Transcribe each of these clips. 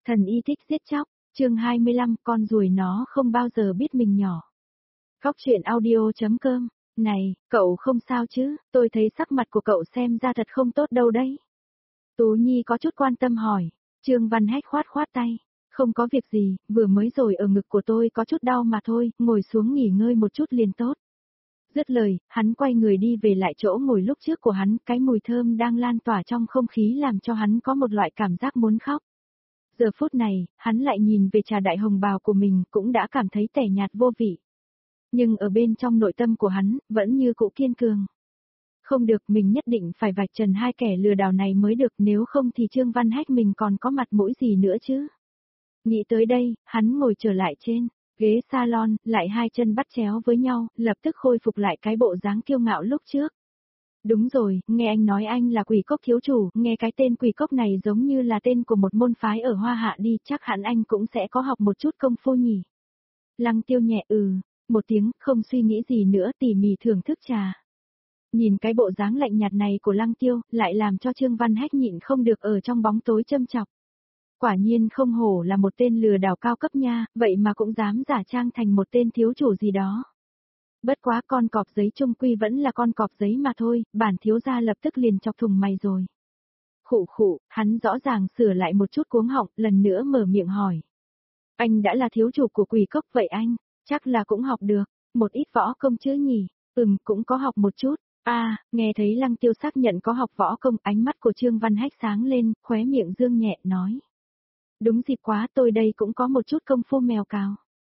Thần y thích giết chóc, chương 25, con ruồi nó không bao giờ biết mình nhỏ. Góc truyện audio.com, này, cậu không sao chứ, tôi thấy sắc mặt của cậu xem ra thật không tốt đâu đấy. Tú Nhi có chút quan tâm hỏi, Trương Văn Hách khoát khoát tay, không có việc gì, vừa mới rồi ở ngực của tôi có chút đau mà thôi, ngồi xuống nghỉ ngơi một chút liền tốt. Dứt lời, hắn quay người đi về lại chỗ ngồi lúc trước của hắn, cái mùi thơm đang lan tỏa trong không khí làm cho hắn có một loại cảm giác muốn khóc. Giờ phút này, hắn lại nhìn về trà đại hồng bào của mình cũng đã cảm thấy tẻ nhạt vô vị. Nhưng ở bên trong nội tâm của hắn, vẫn như cũ kiên cường. Không được, mình nhất định phải vạch trần hai kẻ lừa đảo này mới được, nếu không thì Trương Văn Hách mình còn có mặt mũi gì nữa chứ. Nghĩ tới đây, hắn ngồi trở lại trên ghế salon, lại hai chân bắt chéo với nhau, lập tức khôi phục lại cái bộ dáng kiêu ngạo lúc trước. Đúng rồi, nghe anh nói anh là Quỷ Cốc thiếu chủ, nghe cái tên Quỷ Cốc này giống như là tên của một môn phái ở Hoa Hạ đi, chắc hẳn anh cũng sẽ có học một chút công phu nhỉ. Lăng Tiêu nhẹ một tiếng, không suy nghĩ gì nữa, tỉ mỉ thưởng thức trà. Nhìn cái bộ dáng lạnh nhạt này của Lăng Tiêu, lại làm cho Trương Văn Hách nhịn không được ở trong bóng tối châm chọc. Quả nhiên không hổ là một tên lừa đảo cao cấp nha, vậy mà cũng dám giả trang thành một tên thiếu chủ gì đó. Bất quá con cọp giấy chung quy vẫn là con cọp giấy mà thôi, bản thiếu gia lập tức liền chọc thùng mày rồi. Khụ khụ, hắn rõ ràng sửa lại một chút cuống họng, lần nữa mở miệng hỏi. Anh đã là thiếu chủ của Quỷ Cốc vậy anh, chắc là cũng học được, một ít võ công chứ nhỉ, cũng có học một chút. Nghe thấy Lăng Tiêu xác nhận có học võ công, ánh mắt của Trương Văn Hách sáng lên, khóe miệng dương nhẹ nói. Đúng dịp quá, tôi đây cũng có một chút công phu mèo cào.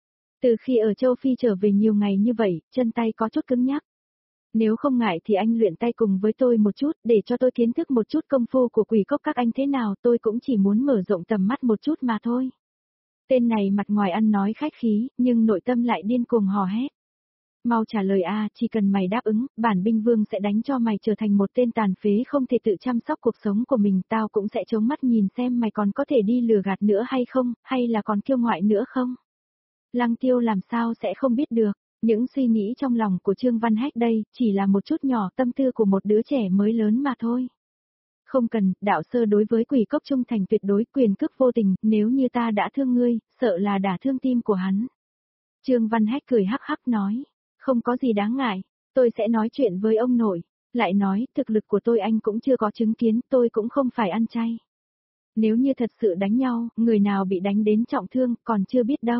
Từ khi ở châu Phi trở về nhiều ngày như vậy, chân tay có chút cứng nhắc. Nếu không ngại thì anh luyện tay cùng với tôi một chút, để cho tôi kiến thức một chút công phu của Quỷ Cốc các anh thế nào, tôi cũng chỉ muốn mở rộng tầm mắt một chút mà thôi. Tên này mặt ngoài ăn nói khách khí, nhưng nội tâm lại điên cuồng hò hét. Mau trả lời chỉ cần mày đáp ứng, bản binh vương sẽ đánh cho mày trở thành một tên tàn phế không thể tự chăm sóc cuộc sống của mình, tao cũng sẽ chống mắt nhìn xem mày còn có thể đi lừa gạt nữa hay không, hay là còn kiêu ngoại nữa không. Lăng Tiêu làm sao sẽ không biết được, những suy nghĩ trong lòng của Trương Văn Hách đây, chỉ là một chút nhỏ tâm tư của một đứa trẻ mới lớn mà thôi. Không cần, đạo sơ đối với Quỷ Cốc trung thành tuyệt đối, quyền cước vô tình, nếu như ta đã thương ngươi, sợ là đả thương tim của hắn. Trương Văn Hách cười hắc hắc nói, không có gì đáng ngại, tôi sẽ nói chuyện với ông nội, lại nói, thực lực của tôi anh cũng chưa có chứng kiến, tôi cũng không phải ăn chay. Nếu như thật sự đánh nhau, người nào bị đánh đến trọng thương, còn chưa biết đâu.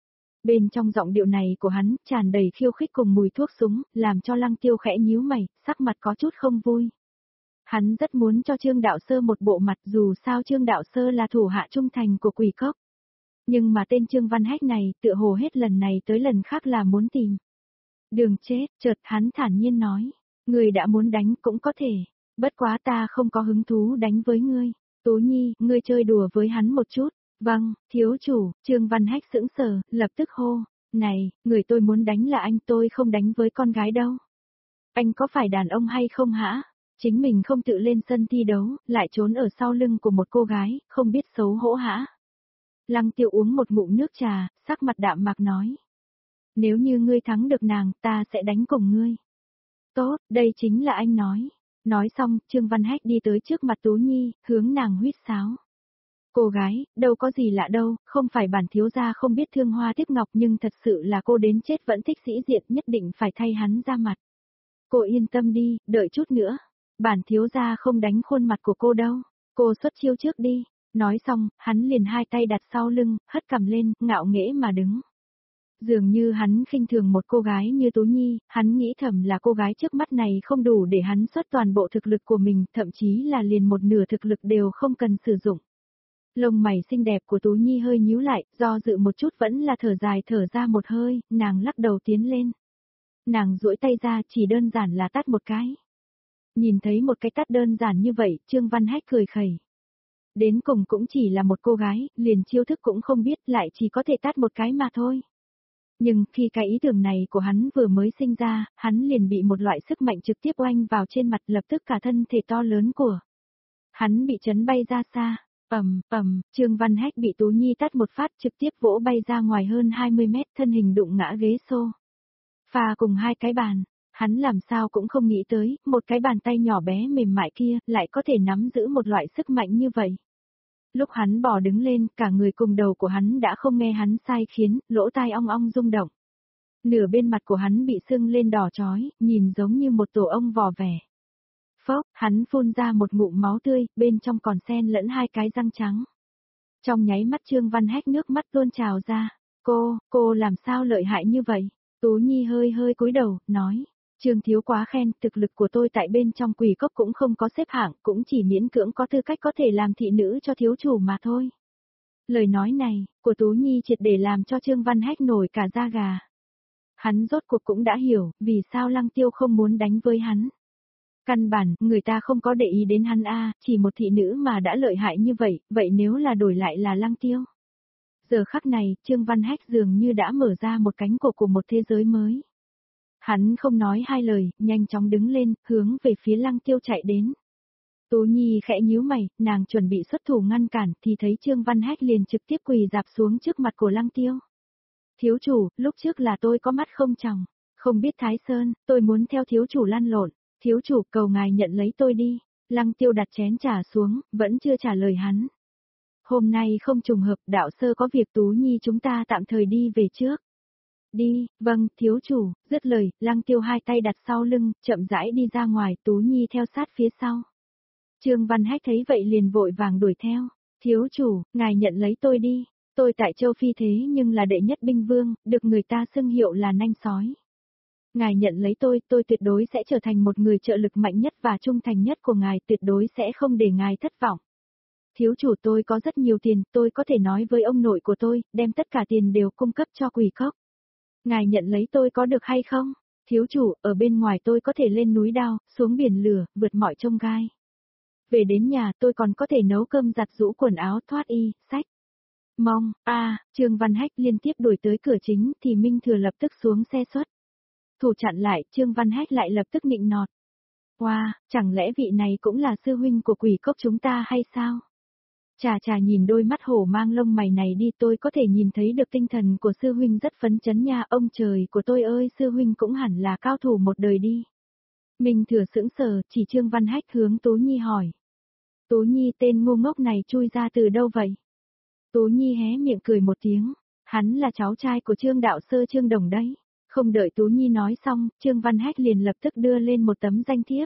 Bên trong giọng điệu này của hắn, tràn đầy khiêu khích cùng mùi thuốc súng, làm cho Lăng Tiêu khẽ nhíu mày, sắc mặt có chút không vui. Hắn rất muốn cho Trương Đạo Sơ một bộ mặt, dù sao Trương Đạo Sơ là thủ hạ trung thành của Quỷ Cốc. Nhưng mà tên Trương Văn Hách này, tựa hồ hết lần này tới lần khác là muốn tìm đường chết, chợt hắn thản nhiên nói, người đã muốn đánh cũng có thể, bất quá ta không có hứng thú đánh với ngươi. Tú Nhi, ngươi chơi đùa với hắn một chút. Vâng, thiếu chủ, Trương Văn Hách sững sờ, lập tức hô, này, người tôi muốn đánh là anh, tôi không đánh với con gái đâu. Anh có phải đàn ông hay không hả? Chính mình không tự lên sân thi đấu, lại trốn ở sau lưng của một cô gái, không biết xấu hổ hả? Lăng Tiêu uống một ngụm nước trà, sắc mặt đạm mạc nói. Nếu như ngươi thắng được nàng, ta sẽ đánh cùng ngươi. Tốt, đây chính là anh nói. Nói xong, Trương Văn Hách đi tới trước mặt Tú Nhi, hướng nàng huýt sáo. Cô gái, đâu có gì lạ đâu, không phải bản thiếu gia không biết thương hoa tiếc ngọc nhưng thật sự là cô đến chết vẫn thích sĩ diện, nhất định phải thay hắn ra mặt. Cô yên tâm đi, đợi chút nữa. Bản thiếu gia không đánh khuôn mặt của cô đâu. Cô xuất chiêu trước đi. Nói xong, hắn liền hai tay đặt sau lưng, hất cằm lên, ngạo nghễ mà đứng. Dường như hắn khinh thường một cô gái như Tú Nhi, hắn nghĩ thầm là cô gái trước mắt này không đủ để hắn xuất toàn bộ thực lực của mình, thậm chí là liền một nửa thực lực đều không cần sử dụng. Lông mày xinh đẹp của Tú Nhi hơi nhíu lại, do dự một chút vẫn là thở dài thở ra một hơi, nàng lắc đầu tiến lên. Nàng duỗi tay ra chỉ đơn giản là tát một cái. Nhìn thấy một cái tát đơn giản như vậy, Trương Văn Hách cười khẩy. Đến cùng cũng chỉ là một cô gái, liền chiêu thức cũng không biết, lại chỉ có thể tát một cái mà thôi. Nhưng khi cái ý tưởng này của hắn vừa mới sinh ra, hắn liền bị một loại sức mạnh trực tiếp oanh vào trên mặt, lập tức cả thân thể to lớn của hắn bị chấn bay ra xa. Trương Văn Hách bị Tú Nhi tát một phát trực tiếp vỗ bay ra ngoài hơn 20 mét, thân hình đụng ngã ghế xô. Pha cùng hai cái bàn, hắn làm sao cũng không nghĩ tới, một cái bàn tay nhỏ bé mềm mại kia lại có thể nắm giữ một loại sức mạnh như vậy. Lúc hắn bò đứng lên, cả người cùng đầu của hắn đã không nghe hắn sai khiến, lỗ tai ong ong rung động. Nửa bên mặt của hắn bị sưng lên đỏ chói, nhìn giống như một tổ ong vò vẻ. Phốc, hắn phun ra một ngụm máu tươi, bên trong còn xen lẫn hai cái răng trắng. Trong nháy mắt Trương Văn Hách nước mắt tuôn trào ra. Cô làm sao lợi hại như vậy? Tú Nhi hơi hơi cúi đầu, nói. Trương thiếu quá khen, thực lực của tôi tại bên trong quỷ cốc cũng không có xếp hạng, cũng chỉ miễn cưỡng có tư cách có thể làm thị nữ cho thiếu chủ mà thôi. Lời nói này, của Tú Nhi triệt để làm cho Trương Văn Hách nổi cả da gà. Hắn rốt cuộc cũng đã hiểu, vì sao Lăng Tiêu không muốn đánh với hắn. Căn bản, người ta không có để ý đến hắn chỉ một thị nữ mà đã lợi hại như vậy, vậy nếu là đổi lại là Lăng Tiêu. Giờ khắc này, Trương Văn Hách dường như đã mở ra một cánh cửa của một thế giới mới. Hắn không nói hai lời, nhanh chóng đứng lên, hướng về phía Lăng Tiêu chạy đến. Tú Nhi khẽ nhíu mày, nàng chuẩn bị xuất thủ ngăn cản thì thấy Trương Văn Hách liền trực tiếp quỳ dạp xuống trước mặt của Lăng Tiêu. Thiếu chủ, lúc trước là tôi có mắt không tròng, không biết Thái Sơn, tôi muốn theo thiếu chủ lăn lộn, thiếu chủ cầu ngài nhận lấy tôi đi. Lăng Tiêu đặt chén trà xuống, vẫn chưa trả lời hắn. Hôm nay không trùng hợp, đạo sơ có việc Tú Nhi chúng ta tạm thời đi về trước. Đi, vâng, thiếu chủ, dứt lời, Lăng Tiêu hai tay đặt sau lưng, chậm rãi đi ra ngoài, Tú Nhi theo sát phía sau. Trương Văn Hách thấy vậy liền vội vàng đuổi theo. Thiếu chủ, ngài nhận lấy tôi đi. Tôi tại châu Phi thế nhưng là đệ nhất binh vương, được người ta xưng hiệu là nanh sói. Ngài nhận lấy tôi tuyệt đối sẽ trở thành một người trợ lực mạnh nhất và trung thành nhất của ngài, tuyệt đối sẽ không để ngài thất vọng. Thiếu chủ, tôi có rất nhiều tiền, tôi có thể nói với ông nội của tôi, đem tất cả tiền đều cung cấp cho quỷ cốc. Ngài nhận lấy tôi có được hay không? Thiếu chủ, ở bên ngoài tôi có thể lên núi đao, xuống biển lửa, vượt mọi chông gai. Về đến nhà tôi còn có thể nấu cơm giặt giũ quần áo thoát y, sách. Mong, Trương Văn Hách liên tiếp đuổi tới cửa chính thì Minh Thừa lập tức xuống xe xuất. Thủ chặn lại, Trương Văn Hách lại lập tức nịnh nọt. Wow, chẳng lẽ vị này cũng là sư huynh của quỷ cốc chúng ta hay sao? Chà nhìn đôi mắt hổ mang lông mày này đi, tôi có thể nhìn thấy được tinh thần của sư huynh rất phấn chấn nha, ông trời của tôi ơi, sư huynh cũng hẳn là cao thủ một đời đi. Minh Thừa sững sờ, chỉ Trương Văn Hách hướng Tú Nhi hỏi. Tú Nhi, tên ngu ngốc này chui ra từ đâu vậy? Tú Nhi hé miệng cười một tiếng, hắn là cháu trai của Trương đạo sơ Trương Đồng đấy. Không đợi Tú Nhi nói xong, Trương Văn Hách liền lập tức đưa lên một tấm danh thiếp.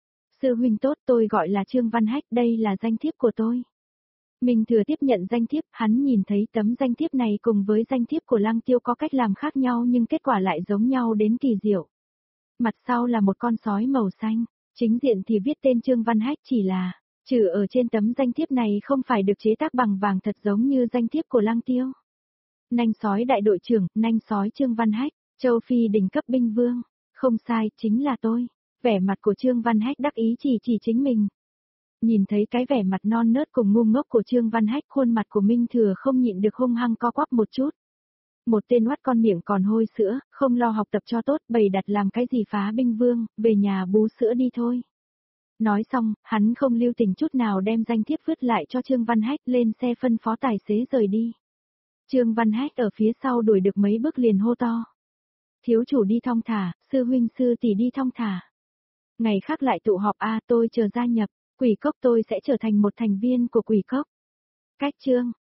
Sư huynh tốt, tôi gọi là Trương Văn Hách, đây là danh thiếp của tôi. Minh Thừa tiếp nhận danh thiếp, hắn nhìn thấy tấm danh thiếp này cùng với danh thiếp của Lăng Tiêu có cách làm khác nhau nhưng kết quả lại giống nhau đến kỳ diệu. Mặt sau là một con sói màu xanh, chính diện thì viết tên Trương Văn Hách, chỉ là, trừ ở trên tấm danh thiếp này không phải được chế tác bằng vàng thật giống như danh thiếp của Lăng Tiêu. Nanh sói đại đội trưởng, nanh sói Trương Văn Hách, châu Phi đỉnh cấp binh vương, không sai, chính là tôi. Vẻ mặt của Trương Văn Hách đắc ý chỉ chính mình. Nhìn thấy cái vẻ mặt non nớt cùng ngu ngốc của Trương Văn Hách, khuôn mặt của Minh Thừa không nhịn được hung hăng co quắp một chút. Một tên oắt con miệng còn hôi sữa, không lo học tập cho tốt, bày đặt làm cái gì phá binh vương, về nhà bú sữa đi thôi. Nói xong, hắn không lưu tình chút nào đem danh thiếp vứt lại cho Trương Văn Hách, lên xe phân phó tài xế rời đi. Trương Văn Hách ở phía sau đuổi được mấy bước liền hô to. Thiếu chủ đi thong thả, sư huynh sư tỷ đi thong thả. Ngày khác lại tụ họp tôi chờ gia nhập, quỷ cốc tôi sẽ trở thành một thành viên của quỷ cốc. Cách chương